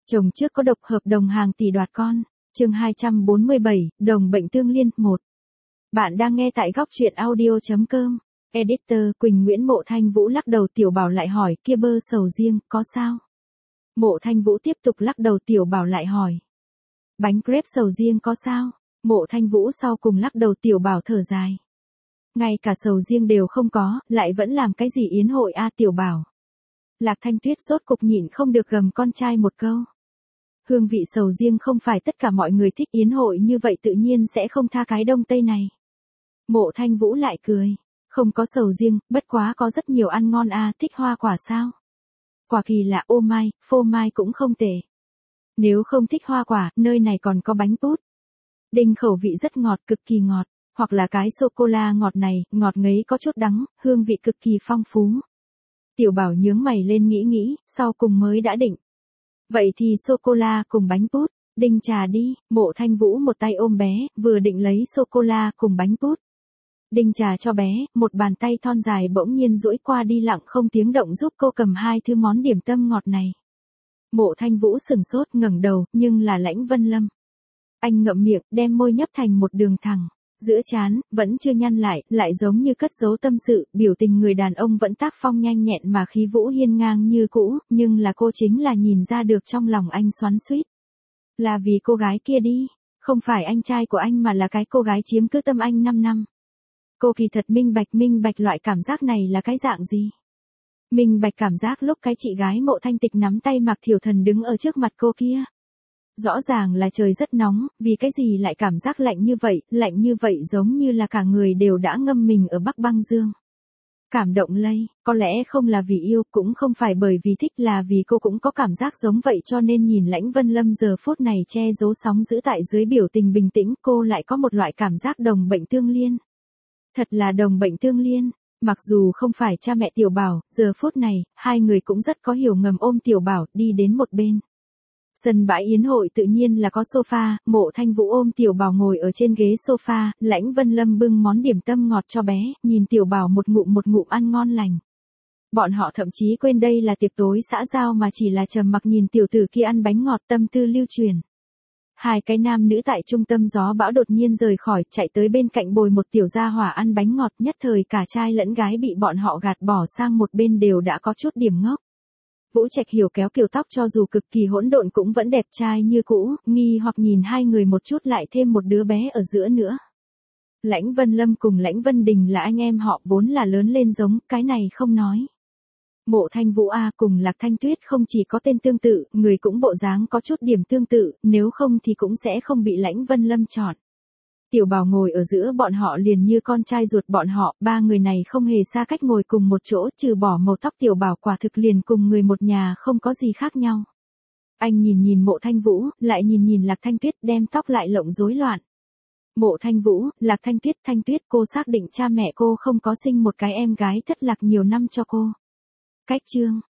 Chồng trước có độc hợp đồng hàng tỷ đoạt con. Chương 247, đồng bệnh tương liên 1. Bạn đang nghe tại góc truyện audio.com. Editor Quỳnh Nguyễn. Mộ Thanh Vũ lắc đầu. Tiểu Bảo lại hỏi, kia bơ sầu riêng, có sao? Mộ Thanh Vũ tiếp tục lắc đầu. Tiểu Bảo lại hỏi, bánh crepe sầu riêng có sao? Mộ Thanh Vũ sau cùng lắc đầu. Tiểu Bảo thở dài, ngay cả sầu riêng đều không có, lại vẫn làm cái gì yến hội a? Tiểu Bảo. Lạc Thanh Tuyết rốt cục nhịn không được gầm con trai một câu. Hương vị sầu riêng không phải tất cả mọi người thích, yến hội như vậy tự nhiên sẽ không tha cái đông tây này. Mộ Thanh Vũ lại cười, không có sầu riêng, bất quá có rất nhiều ăn ngon a. Thích hoa quả sao? Quả kỳ lạ, ô mai, phô mai cũng không tệ. Nếu không thích hoa quả, nơi này còn có bánh pút. Đinh khẩu vị rất ngọt, cực kỳ ngọt, hoặc là cái sô-cô-la ngọt này, ngọt ngấy có chút đắng, hương vị cực kỳ phong phú. Tiểu Bảo nhướng mày lên nghĩ, sau cùng mới đã định. Vậy thì sô-cô-la cùng bánh pút, Đinh trà đi. Mộ Thanh Vũ một tay ôm bé, vừa định lấy sô-cô-la cùng bánh pút. Đinh trà cho bé, một bàn tay thon dài bỗng nhiên duỗi qua đi lặng không tiếng động giúp cô cầm hai thứ món điểm tâm ngọt này. Mộ Thanh Vũ sừng sốt ngẩng đầu, nhưng là Lãnh Vân Lâm. Anh ngậm miệng, đem môi nhấp thành một đường thẳng. Giữa trán, vẫn chưa nhăn lại giống như cất giấu tâm sự, biểu tình người đàn ông vẫn tác phong nhanh nhẹn mà khí vũ hiên ngang như cũ, nhưng là cô chính là nhìn ra được trong lòng anh xoắn xuýt. Là vì cô gái kia đi, không phải anh trai của anh mà là cái cô gái chiếm cứ tâm anh 5 năm. Cô kỳ thật minh bạch loại cảm giác này là cái dạng gì? Minh bạch cảm giác lúc cái chị gái Mộ Thanh Tịch nắm tay Mạc Thiểu Thần đứng ở trước mặt cô kia. Rõ ràng là trời rất nóng, vì cái gì lại cảm giác lạnh như vậy giống như là cả người đều đã ngâm mình ở Bắc Băng Dương. Cảm động lây, có lẽ không là vì yêu, cũng không phải bởi vì thích, là vì cô cũng có cảm giác giống vậy, cho nên nhìn Lãnh Vân Lâm giờ phút này che giấu sóng dữ tại dưới biểu tình bình tĩnh, cô lại có một loại cảm giác đồng bệnh tương liên. Thật là đồng bệnh tương liên. Mặc dù không phải cha mẹ Tiểu Bảo, giờ phút này, hai người cũng rất có hiểu ngầm ôm Tiểu Bảo đi đến một bên. Sân bãi yến hội tự nhiên là có sofa, Mộ Thanh Vũ ôm Tiểu Bảo ngồi ở trên ghế sofa, Lãnh Vân Lâm bưng món điểm tâm ngọt cho bé, nhìn Tiểu Bảo một ngụm ăn ngon lành. Bọn họ thậm chí quên đây là tiệc tối xã giao mà chỉ là trầm mặc nhìn tiểu tử kia ăn bánh ngọt, tâm tư lưu truyền. Hai cái nam nữ tại trung tâm gió bão đột nhiên rời khỏi, chạy tới bên cạnh bồi một tiểu gia hỏa ăn bánh ngọt, nhất thời cả trai lẫn gái bị bọn họ gạt bỏ sang một bên đều đã có chút điểm ngốc. Vũ Trạch Hiểu kéo kiểu tóc cho dù cực kỳ hỗn độn cũng vẫn đẹp trai như cũ, nghi hoặc nhìn hai người một chút lại thêm một đứa bé ở giữa nữa. Lãnh Vân Lâm cùng Lãnh Vân Đình là anh em họ vốn là lớn lên giống, cái này không nói. Mộ Thanh Vũ A cùng Lạc Thanh Tuyết không chỉ có tên tương tự, người cũng bộ dáng có chút điểm tương tự, nếu không thì cũng sẽ không bị Lãnh Vân Lâm chọn. Tiểu Bảo ngồi ở giữa bọn họ liền như con trai ruột bọn họ, ba người này không hề xa cách ngồi cùng một chỗ, trừ bỏ màu tóc Tiểu Bảo quả thực liền cùng người một nhà không có gì khác nhau. Anh nhìn Mộ Thanh Vũ, lại nhìn Lạc Thanh Tuyết, đem tóc lại lộng rối loạn. Mộ Thanh Vũ, Lạc Thanh Tuyết, cô xác định cha mẹ cô không có sinh một cái em gái thất lạc nhiều năm cho cô. Cách chương,